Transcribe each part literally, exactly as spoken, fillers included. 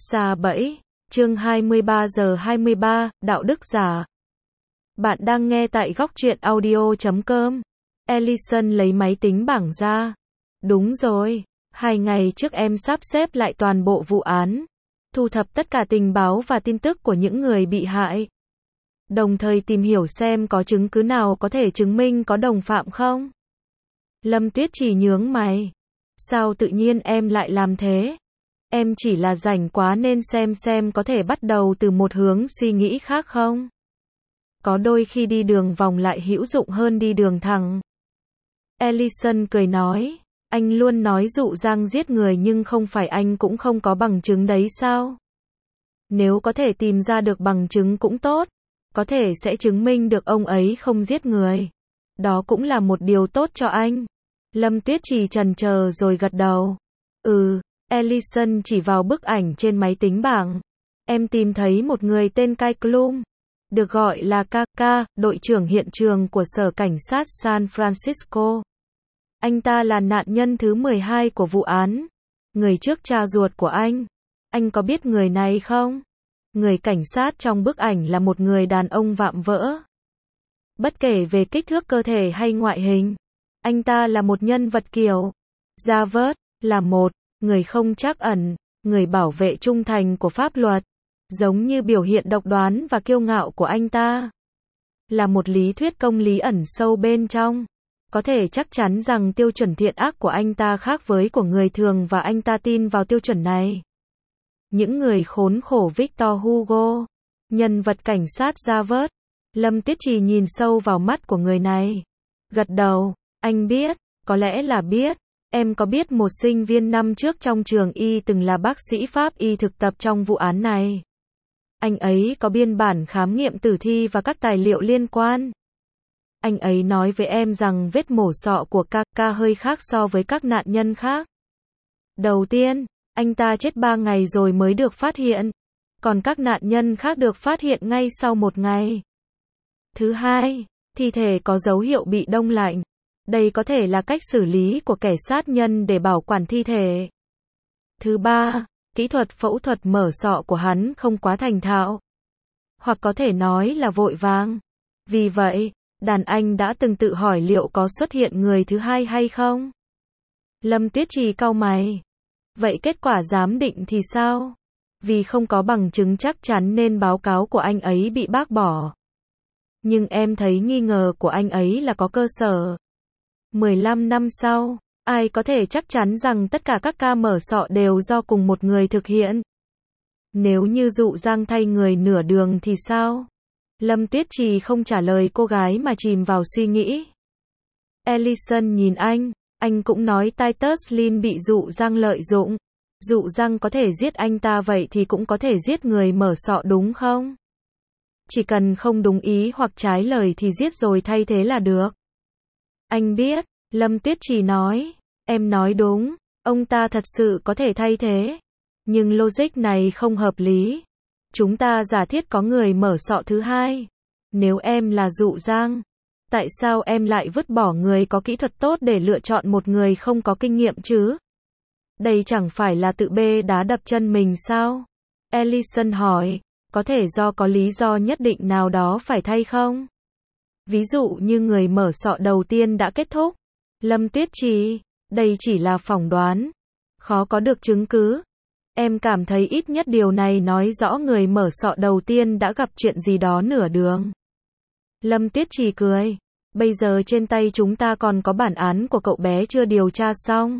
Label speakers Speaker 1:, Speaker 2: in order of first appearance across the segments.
Speaker 1: Sa bẫy, chương hai mươi ba giờ hai mươi ba, đạo đức giả. Bạn đang nghe tại góc truyện audio chấm com. Ellison lấy máy tính bảng ra. Đúng rồi, hai ngày trước em sắp xếp lại toàn bộ vụ án, thu thập tất cả tình báo và tin tức của những người bị hại, đồng thời tìm hiểu xem có chứng cứ nào có thể chứng minh có đồng phạm không. Lâm Tuyết chỉ nhướng mày. Sao tự nhiên em lại làm thế? Em chỉ là rảnh quá nên xem xem có thể bắt đầu từ một hướng suy nghĩ khác không? Có đôi khi đi đường vòng lại hữu dụng hơn đi đường thẳng. Ellison cười nói, anh luôn nói Dụ Giang giết người nhưng không phải anh cũng không có bằng chứng đấy sao? Nếu có thể tìm ra được bằng chứng cũng tốt, có thể sẽ chứng minh được ông ấy không giết người. Đó cũng là một điều tốt cho anh. Lâm Tuyết Trì chần chờ rồi gật đầu. Ừ, Ellison chỉ vào bức ảnh trên máy tính bảng. Em tìm thấy một người tên Kai Klum, được gọi là Kaka, đội trưởng hiện trường của sở cảnh sát San Francisco. Anh ta là nạn nhân thứ mười hai của vụ án, người trước cha ruột của anh. Anh có biết người này không? Người cảnh sát trong bức ảnh là một người đàn ông vạm vỡ. Bất kể về kích thước cơ thể hay ngoại hình, anh ta là một nhân vật kiểu Javert, là một người không trắc ẩn, người bảo vệ trung thành của pháp luật, giống như biểu hiện độc đoán và kiêu ngạo của anh ta. Là một lý thuyết công lý ẩn sâu bên trong. Có thể chắc chắn rằng tiêu chuẩn thiện ác của anh ta khác với của người thường và anh ta tin vào tiêu chuẩn này. Những người khốn khổ Victor Hugo, nhân vật cảnh sát Javert. Lâm Tuyết Trì nhìn sâu vào mắt của người này. Gật đầu, anh biết, có lẽ là biết. Em có biết một sinh viên năm trước trong trường y từng là bác sĩ pháp y thực tập trong vụ án này. Anh ấy có biên bản khám nghiệm tử thi và các tài liệu liên quan. Anh ấy nói với em rằng vết mổ sọ của Kaka hơi khác so với các nạn nhân khác. Đầu tiên, anh ta chết ba ngày rồi mới được phát hiện, còn các nạn nhân khác được phát hiện ngay sau một ngày. Thứ hai, thi thể có dấu hiệu bị đông lạnh. Đây có thể là cách xử lý của kẻ sát nhân để bảo quản thi thể. Thứ ba, kỹ thuật phẫu thuật mở sọ của hắn không quá thành thạo, hoặc có thể nói là vội vàng. Vì vậy, đàn anh đã từng tự hỏi liệu có xuất hiện người thứ hai hay không? Lâm Tuyết Trì cau mày. Vậy kết quả giám định thì sao? Vì không có bằng chứng chắc chắn nên báo cáo của anh ấy bị bác bỏ. Nhưng em thấy nghi ngờ của anh ấy là có cơ sở. mười lăm năm sau, ai có thể chắc chắn rằng tất cả các ca mở sọ đều do cùng một người thực hiện? Nếu như Dụ Giang thay người nửa đường thì sao? Lâm Tuyết Trì không trả lời cô gái mà chìm vào suy nghĩ. Ellison nhìn anh, anh cũng nói Titus Lin bị Dụ Giang lợi dụng. Dụ Giang có thể giết anh ta vậy thì cũng có thể giết người mở sọ đúng không? Chỉ cần không đúng ý hoặc trái lời thì giết rồi thay thế là được. Anh biết, Lâm Tuyết Trì nói, em nói đúng, ông ta thật sự có thể thay thế. Nhưng logic này không hợp lý. Chúng ta giả thiết có người mở sọ thứ hai. Nếu em là Dụ Giang, tại sao em lại vứt bỏ người có kỹ thuật tốt để lựa chọn một người không có kinh nghiệm chứ? Đây chẳng phải là tự bê đá đập chân mình sao? Ellison hỏi, có thể do có lý do nhất định nào đó phải thay không? Ví dụ như người mở sọ đầu tiên đã kết thúc. Lâm Tuyết Trì, đây chỉ là phỏng đoán, khó có được chứng cứ. Em cảm thấy ít nhất điều này nói rõ người mở sọ đầu tiên đã gặp chuyện gì đó nửa đường. Lâm Tuyết Trì cười, bây giờ trên tay chúng ta còn có bản án của cậu bé chưa điều tra xong.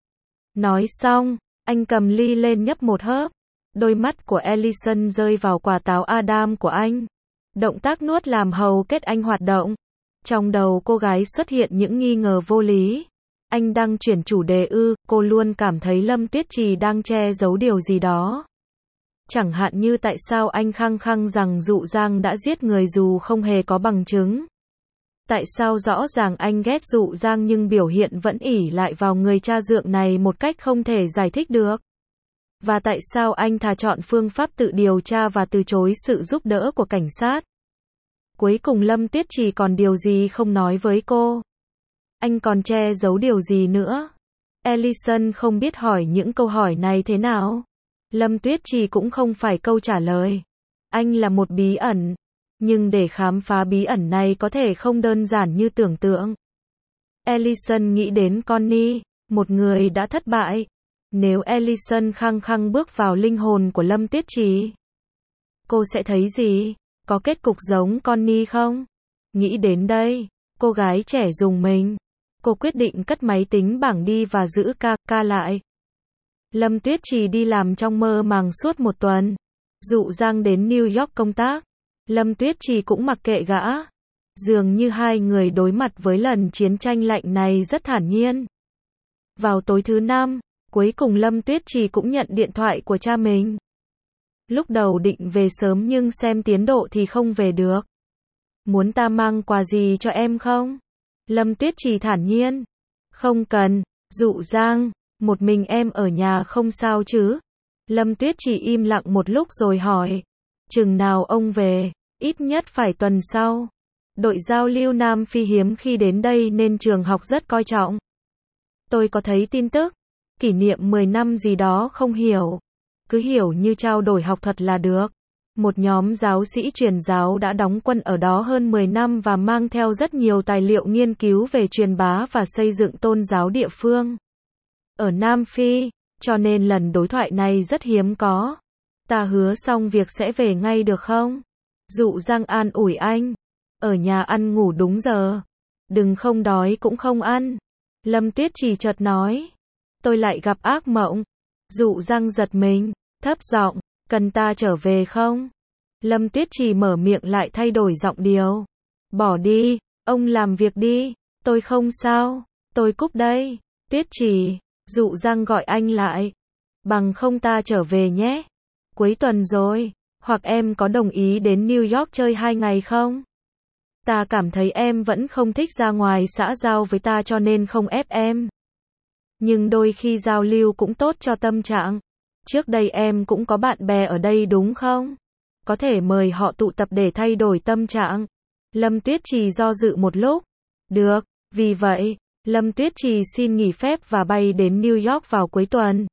Speaker 1: Nói xong, anh cầm ly lên nhấp một hớp. Đôi mắt của Ellison rơi vào quả táo Adam của anh. Động tác nuốt làm hầu kết anh hoạt động. Trong đầu cô gái xuất hiện những nghi ngờ vô lý. Anh đang chuyển chủ đề ư? Cô luôn cảm thấy Lâm Tuyết Trì đang che giấu điều gì đó. Chẳng hạn như tại sao anh khăng khăng rằng Dụ Giang đã giết người dù không hề có bằng chứng. Tại sao rõ ràng anh ghét Dụ Giang nhưng biểu hiện vẫn ỷ lại vào người cha dượng này một cách không thể giải thích được. Và tại sao anh thà chọn phương pháp tự điều tra và từ chối sự giúp đỡ của cảnh sát? Cuối cùng Lâm Tuyết Trì còn điều gì không nói với cô? Anh còn che giấu điều gì nữa? Ellison không biết hỏi những câu hỏi này thế nào. Lâm Tuyết Trì cũng không phải câu trả lời. Anh là một bí ẩn. Nhưng để khám phá bí ẩn này có thể không đơn giản như tưởng tượng. Ellison nghĩ đến Connie, một người đã thất bại. Nếu Ellison khăng khăng bước vào linh hồn của Lâm Tuyết Trì, cô sẽ thấy gì? Có kết cục giống Connie không? Nghĩ đến đây, cô gái trẻ rùng mình. Cô quyết định cất máy tính bảng đi và giữ ca ca lại. Lâm Tuyết Trì đi làm trong mơ màng suốt một tuần. Dụ Giang đến New York công tác. Lâm Tuyết Trì cũng mặc kệ gã. Dường như hai người đối mặt với lần chiến tranh lạnh này rất thản nhiên. Vào tối thứ năm, cuối cùng Lâm Tuyết Trì cũng nhận điện thoại của cha mình. Lúc đầu định về sớm nhưng xem tiến độ thì không về được. Muốn ta mang quà gì cho em không? Lâm Tuyết Trì thản nhiên. Không cần. Dụ Giang, một mình em ở nhà không sao chứ? Lâm Tuyết Trì im lặng một lúc rồi hỏi. Chừng nào ông về? Ít nhất phải tuần sau. Đội giao lưu Nam Phi hiếm khi đến đây nên trường học rất coi trọng. Tôi có thấy tin tức. Kỷ niệm mười năm gì đó không hiểu. Cứ hiểu như trao đổi học thuật là được. Một nhóm giáo sĩ truyền giáo đã đóng quân ở đó hơn mười năm và mang theo rất nhiều tài liệu nghiên cứu về truyền bá và xây dựng tôn giáo địa phương. Ở Nam Phi, cho nên lần đối thoại này rất hiếm có. Ta hứa xong việc sẽ về ngay được không? Dụ Giang an ủi anh. Ở nhà ăn ngủ đúng giờ. Đừng không đói cũng không ăn. Lâm Tuyết Trì chợt nói. Tôi lại gặp ác mộng. Dụ Giang giật mình, thấp giọng, cần ta trở về không? Lâm Tuyết Trì mở miệng lại thay đổi giọng điệu. Bỏ đi, ông làm việc đi, tôi không sao, tôi cúp đây. Tuyết Trì, Dụ Giang gọi anh lại. Bằng không ta trở về nhé. Cuối tuần rồi, hoặc em có đồng ý đến New York chơi hai ngày không? Ta cảm thấy em vẫn không thích ra ngoài xã giao với ta cho nên không ép em. Nhưng đôi khi giao lưu cũng tốt cho tâm trạng. Trước đây em cũng có bạn bè ở đây đúng không? Có thể mời họ tụ tập để thay đổi tâm trạng. Lâm Tuyết Trì do dự một lúc. Được, vì vậy, Lâm Tuyết Trì xin nghỉ phép và bay đến New York vào cuối tuần.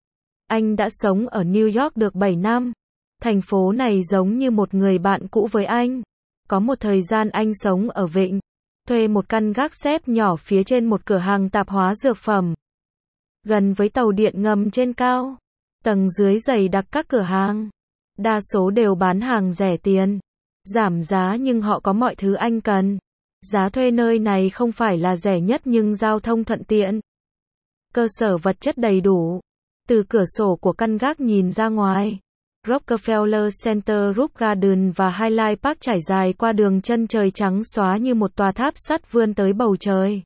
Speaker 1: Anh đã sống ở New York được bảy năm. Thành phố này giống như một người bạn cũ với anh. Có một thời gian anh sống ở Vịnh, thuê một căn gác xép nhỏ phía trên một cửa hàng tạp hóa dược phẩm. Gần với tàu điện ngầm trên cao. Tầng dưới dày đặc các cửa hàng. Đa số đều bán hàng rẻ tiền. Giảm giá nhưng họ có mọi thứ anh cần. Giá thuê nơi này không phải là rẻ nhất nhưng giao thông thuận tiện. Cơ sở vật chất đầy đủ. Từ cửa sổ của căn gác nhìn ra ngoài, Rockefeller Center, Roof Garden và Highlight Park trải dài qua đường chân trời trắng xóa như một tòa tháp sắt vươn tới bầu trời.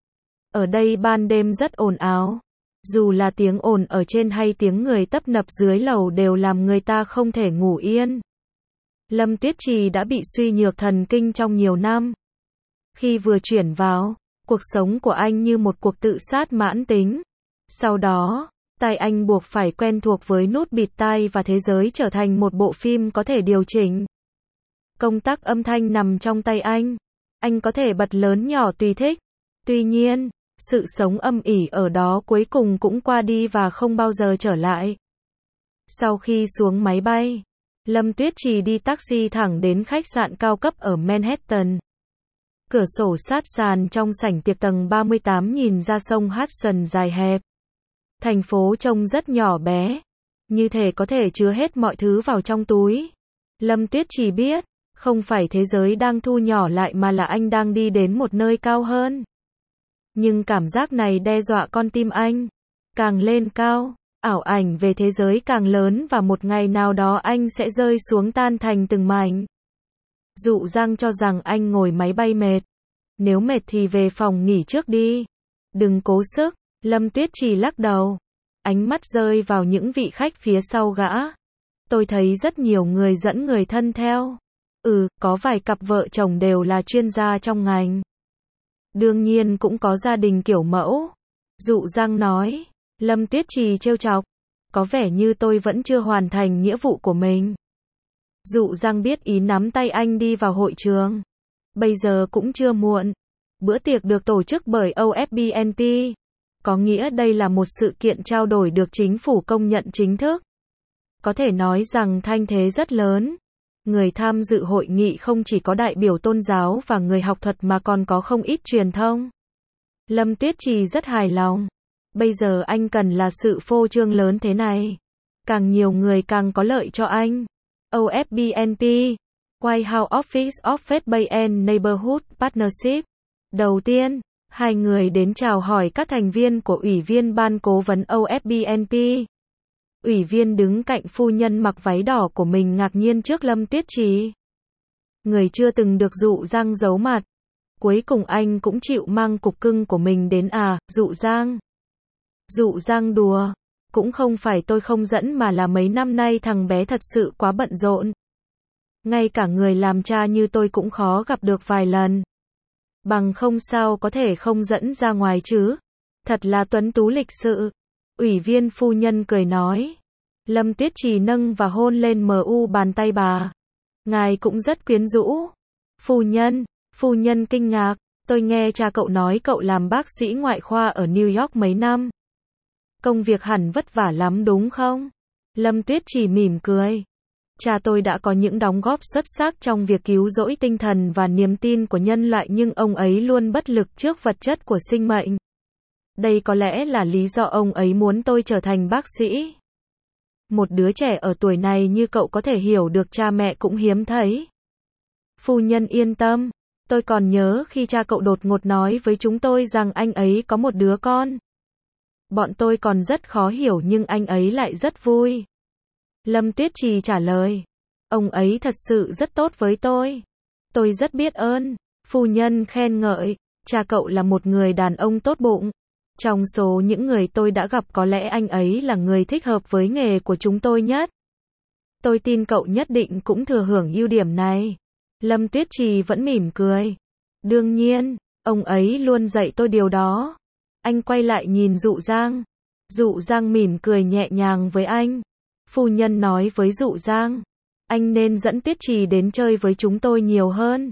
Speaker 1: Ở đây ban đêm rất ồn ào. Dù là tiếng ồn ở trên hay tiếng người tấp nập dưới lầu đều làm người ta không thể ngủ yên. Lâm Tuyết Trì đã bị suy nhược thần kinh trong nhiều năm. Khi vừa chuyển vào, cuộc sống của anh như một cuộc tự sát mãn tính. Sau đó, tai anh buộc phải quen thuộc với nút bịt tai và thế giới trở thành một bộ phim có thể điều chỉnh. Công tắc âm thanh nằm trong tay anh. Anh có thể bật lớn nhỏ tùy thích. Tuy nhiên, sự sống âm ỉ ở đó cuối cùng cũng qua đi và không bao giờ trở lại. Sau khi xuống máy bay, Lâm Tuyết Trì đi taxi thẳng đến khách sạn cao cấp ở Manhattan. Cửa sổ sát sàn trong sảnh tiệc tầng ba mươi tám nhìn ra sông Hudson dài hẹp. Thành phố trông rất nhỏ bé, như thể có thể chứa hết mọi thứ vào trong túi. Lâm Tuyết Trì biết, không phải thế giới đang thu nhỏ lại mà là anh đang đi đến một nơi cao hơn. Nhưng cảm giác này đe dọa con tim anh. Càng lên cao, ảo ảnh về thế giới càng lớn và một ngày nào đó anh sẽ rơi xuống tan thành từng mảnh. Dụ Giang cho rằng anh ngồi máy bay mệt. Nếu mệt thì về phòng nghỉ trước đi. Đừng cố sức. Lâm Tuyết Trì lắc đầu. Ánh mắt rơi vào những vị khách phía sau gã. Tôi thấy rất nhiều người dẫn người thân theo. Ừ, có vài cặp vợ chồng đều là chuyên gia trong ngành. Đương nhiên cũng có gia đình kiểu mẫu. Dụ Giang nói. Lâm Tuyết Trì trêu chọc. Có vẻ như tôi vẫn chưa hoàn thành nghĩa vụ của mình. Dụ Giang biết ý nắm tay anh đi vào hội trường. Bây giờ cũng chưa muộn. Bữa tiệc được tổ chức bởi o ép bê en pê. Có nghĩa đây là một sự kiện trao đổi được chính phủ công nhận chính thức. Có thể nói rằng thanh thế rất lớn. Người tham dự hội nghị không chỉ có đại biểu tôn giáo và người học thuật mà còn có không ít truyền thông. Lâm Tuyết Trì rất hài lòng. Bây giờ anh cần là sự phô trương lớn thế này. Càng nhiều người càng có lợi cho anh. ô ép bê en pê, White House Office of Faith Bay and Neighborhood Partnership. Đầu tiên, hai người đến chào hỏi các thành viên của Ủy viên Ban Cố vấn ô ép bê en pê. Ủy viên đứng cạnh phu nhân mặc váy đỏ của mình ngạc nhiên trước Lâm Tuyết Trì. Người chưa từng được dụ dang giấu mặt. Cuối cùng anh cũng chịu mang cục cưng của mình đến à, dụ dang. Dụ dang đùa. Cũng không phải tôi không dẫn mà là mấy năm nay thằng bé thật sự quá bận rộn. Ngay cả người làm cha như tôi cũng khó gặp được vài lần. Bằng không sao có thể không dẫn ra ngoài chứ. Thật là tuấn tú lịch sự. Ủy viên phu nhân cười nói. Lâm Tuyết Trì nâng và hôn lên mờ u bàn tay bà. Ngài cũng rất quyến rũ. Phu nhân, phu nhân kinh ngạc. Tôi nghe cha cậu nói cậu làm bác sĩ ngoại khoa ở New York mấy năm. Công việc hẳn vất vả lắm đúng không? Lâm Tuyết Trì mỉm cười. Cha tôi đã có những đóng góp xuất sắc trong việc cứu rỗi tinh thần và niềm tin của nhân loại nhưng ông ấy luôn bất lực trước vật chất của sinh mệnh. Đây có lẽ là lý do ông ấy muốn tôi trở thành bác sĩ. Một đứa trẻ ở tuổi này như cậu có thể hiểu được cha mẹ cũng hiếm thấy. Phu nhân yên tâm. Tôi còn nhớ khi cha cậu đột ngột nói với chúng tôi rằng anh ấy có một đứa con. Bọn tôi còn rất khó hiểu nhưng anh ấy lại rất vui. Lâm Tuyết Trì trả lời. Ông ấy thật sự rất tốt với tôi. Tôi rất biết ơn. Phu nhân khen ngợi. Cha cậu là một người đàn ông tốt bụng. Trong số những người tôi đã gặp có lẽ anh ấy là người thích hợp với nghề của chúng tôi nhất. Tôi tin cậu nhất định cũng thừa hưởng ưu điểm này. Lâm Tuyết Trì vẫn mỉm cười. Đương nhiên, ông ấy luôn dạy tôi điều đó. Anh quay lại nhìn Dụ Giang. Dụ Giang mỉm cười nhẹ nhàng với anh. Phu nhân nói với Dụ Giang. Anh nên dẫn Tuyết Trì đến chơi với chúng tôi nhiều hơn.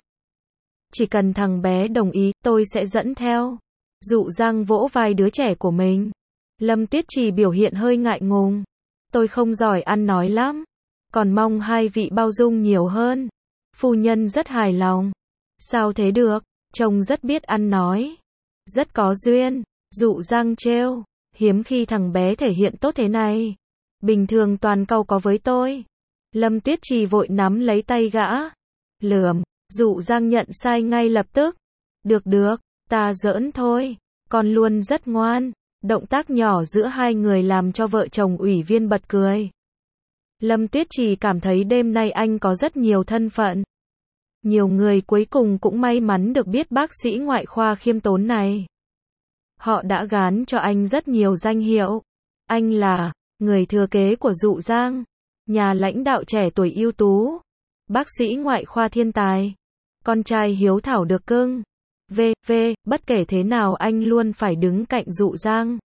Speaker 1: Chỉ cần thằng bé đồng ý, tôi sẽ dẫn theo. Dụ Giang vỗ vai đứa trẻ của mình. Lâm Tuyết Trì biểu hiện hơi ngại ngùng. Tôi không giỏi ăn nói lắm. Còn mong hai vị bao dung nhiều hơn. Phu nhân rất hài lòng. Sao thế được, chồng rất biết ăn nói. Rất có duyên. Dụ Giang trêu. Hiếm khi thằng bé thể hiện tốt thế này. Bình thường toàn cau có với tôi. Lâm Tuyết Trì vội nắm lấy tay gã. Lườm. Dụ Giang nhận sai ngay lập tức. Được được, ta giỡn thôi. Con luôn rất ngoan. Động tác nhỏ giữa hai người làm cho vợ chồng ủy viên bật cười. Lâm Tuyết Trì cảm thấy đêm nay anh có rất nhiều thân phận. Nhiều người cuối cùng cũng may mắn được biết bác sĩ ngoại khoa khiêm tốn này. Họ đã gán cho anh rất nhiều danh hiệu. Anh là người thừa kế của Dụ Giang, nhà lãnh đạo trẻ tuổi ưu tú, bác sĩ ngoại khoa thiên tài, con trai hiếu thảo được cưng. vê vê Bất kể thế nào anh luôn phải đứng cạnh Dụ Giang.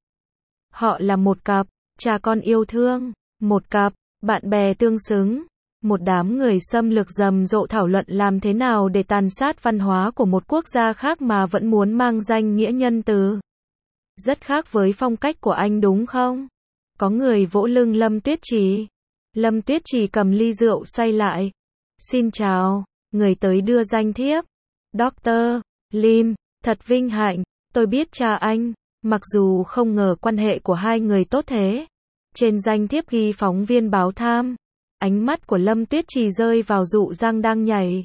Speaker 1: Họ là một cặp cha con yêu thương, một cặp bạn bè tương xứng. Một đám người xâm lược rầm rộ thảo luận làm thế nào để tàn sát văn hóa của một quốc gia khác mà vẫn muốn mang danh nghĩa nhân từ. Rất khác với phong cách của anh đúng không? Có người vỗ lưng Lâm Tuyết Trì. Lâm Tuyết Trì cầm ly rượu xoay lại. Xin chào, người tới đưa danh thiếp. Doctor Lim, thật vinh hạnh, tôi biết cha anh, mặc dù không ngờ quan hệ của hai người tốt thế. Trên danh thiếp ghi phóng viên báo Tham. Ánh mắt của Lâm Tuyết Trì rơi vào Dụ Giang đang nhảy.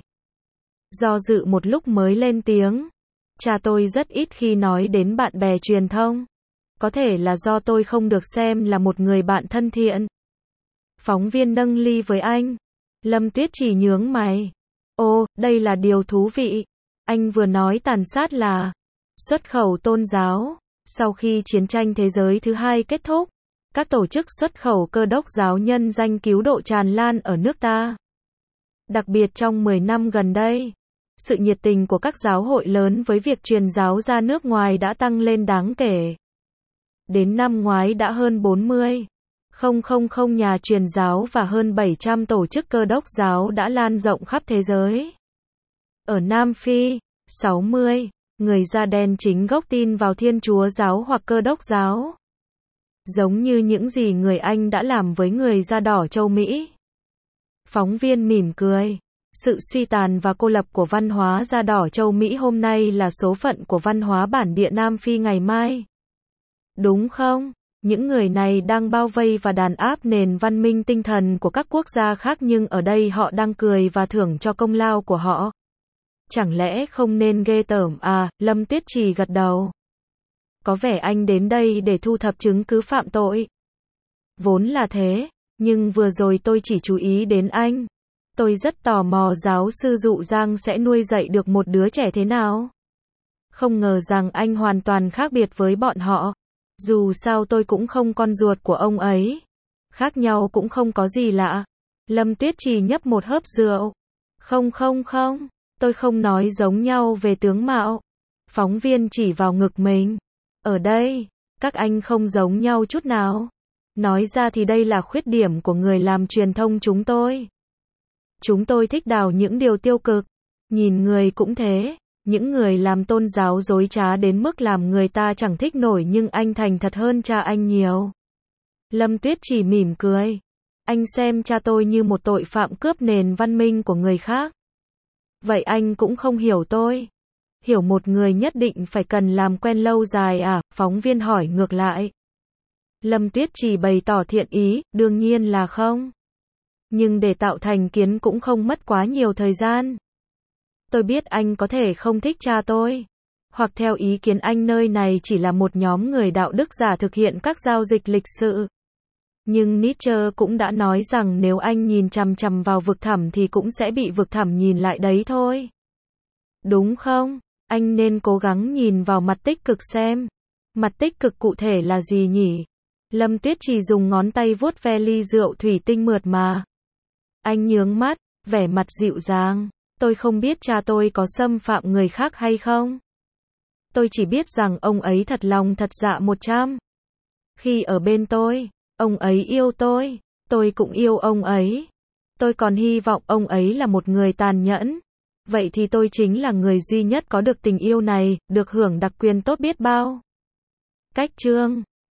Speaker 1: Do dự một lúc mới lên tiếng. Cha tôi rất ít khi nói đến bạn bè truyền thông. Có thể là do tôi không được xem là một người bạn thân thiện. Phóng viên nâng ly với anh. Lâm Tuyết Trì nhướng mày. Ồ, đây là điều thú vị. Anh vừa nói tàn sát là xuất khẩu tôn giáo. Sau khi chiến tranh thế giới thứ hai kết thúc, các tổ chức xuất khẩu Cơ đốc giáo nhân danh cứu độ tràn lan ở nước ta. Đặc biệt trong mười năm gần đây, sự nhiệt tình của các giáo hội lớn với việc truyền giáo ra nước ngoài đã tăng lên đáng kể. Đến năm ngoái đã hơn bốn mươi nghìn nhà truyền giáo và hơn bảy trăm tổ chức Cơ đốc giáo đã lan rộng khắp thế giới. Ở Nam Phi, sáu mươi người da đen chính gốc tin vào Thiên Chúa giáo hoặc Cơ đốc giáo. Giống như những gì người Anh đã làm với người da đỏ châu Mỹ. Phóng viên mỉm cười. Sự suy tàn và cô lập của văn hóa da đỏ châu Mỹ hôm nay là số phận của văn hóa bản địa Nam Phi ngày mai. Đúng không? Những người này đang bao vây và đàn áp nền văn minh tinh thần của các quốc gia khác, nhưng ở đây họ đang cười và thưởng cho công lao của họ. Chẳng lẽ không nên ghê tởm à? Lâm Tuyết Trì gật đầu. Có vẻ anh đến đây để thu thập chứng cứ phạm tội. Vốn là thế, nhưng vừa rồi tôi chỉ chú ý đến anh. Tôi rất tò mò giáo sư Dụ Giang sẽ nuôi dạy được một đứa trẻ thế nào. Không ngờ rằng anh hoàn toàn khác biệt với bọn họ. Dù sao tôi cũng không con ruột của ông ấy. Khác nhau cũng không có gì lạ. Lâm Tuyết Trì nhấp một hớp rượu. Không không không, tôi không nói giống nhau về tướng mạo. Phóng viên chỉ vào ngực mình. Ở đây, các anh không giống nhau chút nào. Nói ra thì đây là khuyết điểm của người làm truyền thông chúng tôi. Chúng tôi thích đào những điều tiêu cực. Nhìn người cũng thế. Những người làm tôn giáo dối trá đến mức làm người ta chẳng thích nổi, nhưng anh thành thật hơn cha anh nhiều. Lâm Tuyết chỉ mỉm cười. Anh xem cha tôi như một tội phạm cướp nền văn minh của người khác. Vậy anh cũng không hiểu tôi. Hiểu một người nhất định phải cần làm quen lâu dài à? Phóng viên hỏi ngược lại. Lâm Tuyết chỉ bày tỏ thiện ý, đương nhiên là không. Nhưng để tạo thành kiến cũng không mất quá nhiều thời gian. Tôi biết anh có thể không thích cha tôi. Hoặc theo ý kiến anh nơi này chỉ là một nhóm người đạo đức giả thực hiện các giao dịch lịch sự. Nhưng Nietzsche cũng đã nói rằng nếu anh nhìn chằm chằm vào vực thẳm thì cũng sẽ bị vực thẳm nhìn lại đấy thôi. Đúng không? Anh nên cố gắng nhìn vào mặt tích cực xem. Mặt tích cực cụ thể là gì nhỉ? Lâm Tuyết chỉ dùng ngón tay vuốt ve ly rượu thủy tinh mượt mà. Anh nhướng mắt, vẻ mặt dịu dàng. Tôi không biết cha tôi có xâm phạm người khác hay không. Tôi chỉ biết rằng ông ấy thật lòng thật dạ một trăm. Khi ở bên tôi, ông ấy yêu tôi. Tôi cũng yêu ông ấy. Tôi còn hy vọng ông ấy là một người tàn nhẫn. Vậy thì tôi chính là người duy nhất có được tình yêu này, được hưởng đặc quyền tốt biết bao. Cách chương